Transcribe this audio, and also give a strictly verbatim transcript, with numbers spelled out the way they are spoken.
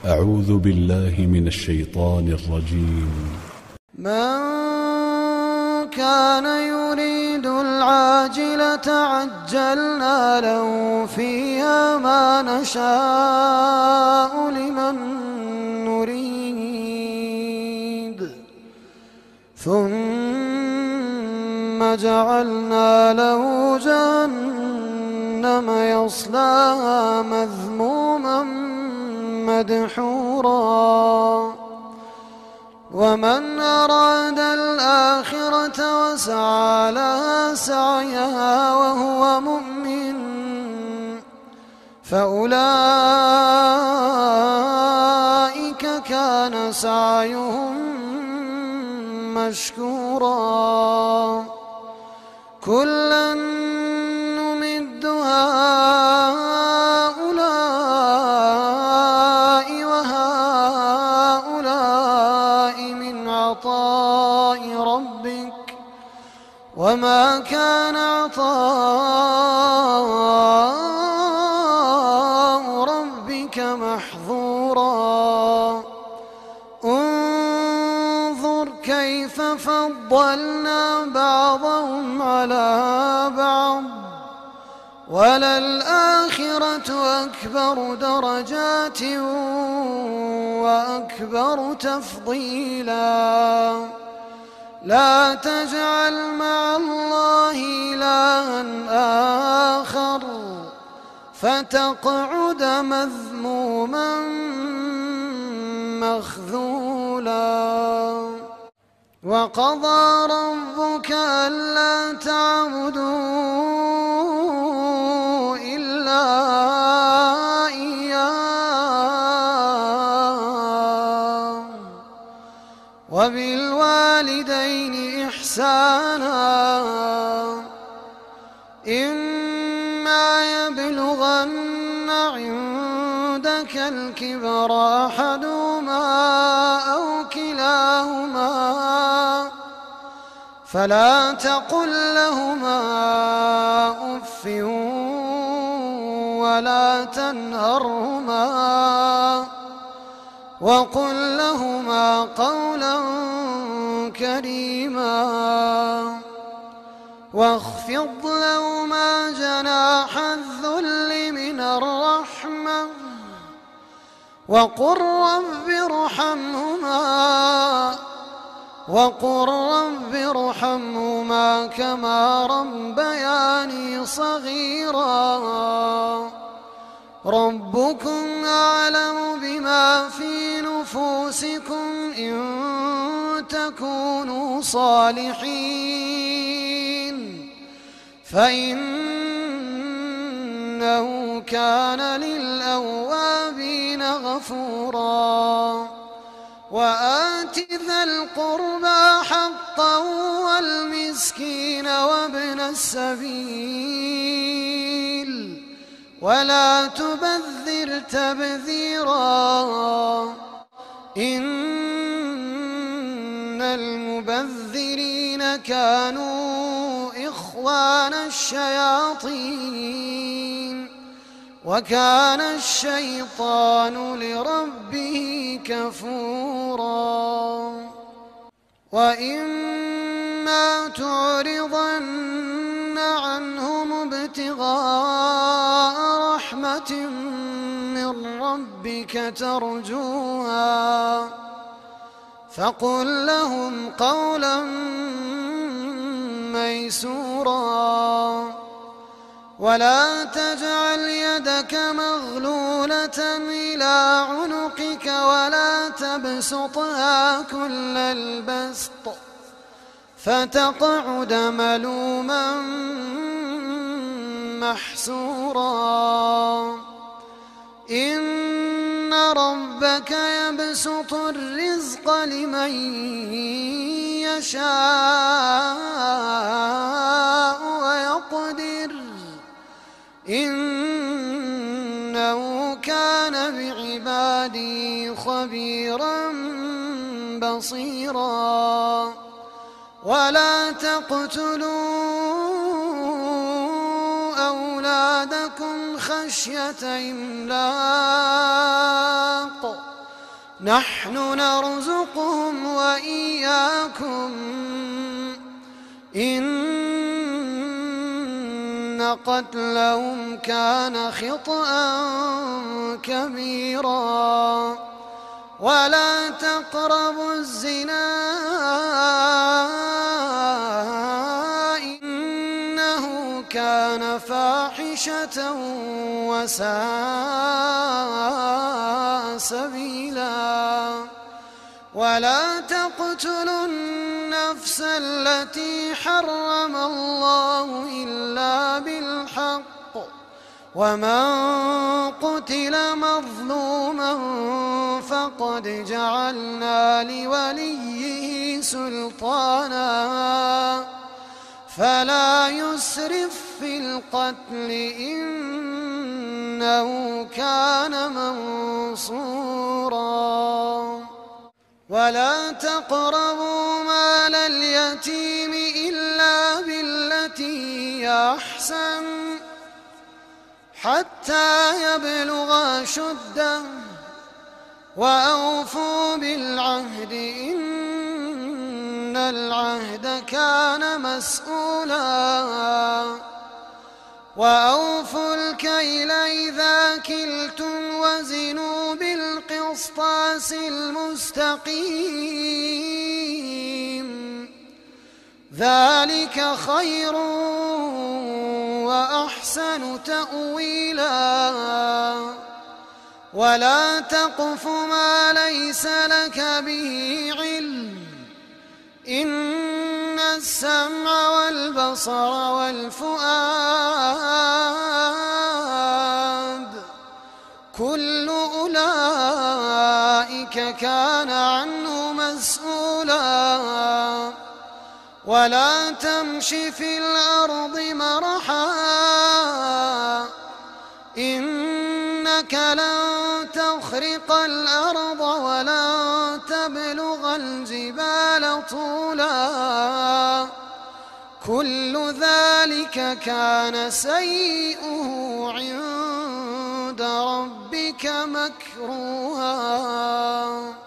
أعوذ بالله من الشيطان الرجيم. من كان يريد العاجلة عجلنا له فيها ما نشاء لمن نريد ثم جعلنا له جهنم يصلاها مذموما مدحورا ومن أراد الآخرة وسعى لها سعيها وهو مؤمن فأولئك كان سعيهم مشكورا كلا نمد هؤلاء وهؤلاء من عطاء ربك وما كان عطاء ربك محظورا انظر كيف فضلنا بعضهم على بعض وللآخرة أكبر درجات وأكبر تفضيلا لا تجعل مع الله إلها آخر فتقعد مذموما مخذولا وقضى ربك ألا تعبدوا إلا إياه وبالوالدين إحسانا إما يبلغن عندك الكبر أحدهما أو كلاهما فلا تقل لهما أف ولا تنهرهما وقل لهما قولا كريما واخفض لهما جناح الذل من الرحمة وقل رب ارحمهما وقل رب ارحمهما كما ربياني صغيرا ربكم أعلم بما في نفوسكم إن تكونوا صالحين فإنه كان للأوابين غفورا وآت ذا القربى حقا والمسكين وابن السبيل ولا تبذر تبذيرا إن المبذرين كانوا إخوان الشياطين وكان الشيطان لربه كفورا وإما تعرضن عنهم ابتغاء رحمة من ربك ترجوها فقل لهم قولا ميسورا ولا تجعل يدك مغلولة إلى عنقك ولا تبسطها كل البسط فتقعد ملوما محسورا إن ربك يبسط الرزق لمن يشاء ويقدر إنه كان بعباده خبيرا بصيرا ولا تقتلوا أولادكم خشية إملاق نحن نرزقهم وإياكم إن قتلهم كان خطأ كبيرا ولا تقربوا الزنا إنه كان فاحشة وساء سبيلا ولا تقتلوا النفس التي حرم الله إلا بالحق ومن قتل مظلوما فقد جعلنا لوليه سلطانا فلا يسرف في القتل إنه كان منصورا ولا تقربوا مال اليتيم إلا بالتي هي أحسن حتى يبلغ أشده وأوفوا بالعهد إن العهد كان مسؤولا وأوفوا الكيل إذا كلتم وزنوا بالقسطاس المستقيم ذلك خير وأحسن تأويلا ولا تقف ما ليس لك به علم إن السمع والبصر والفؤاد كل أولئك كان عنه مسؤولا ولا تمش في الأرض مرحا إنك لن تخرق الأرض ولن تبلغ الجبال طولا كل ذلك كان سيئه عند ربك مكروها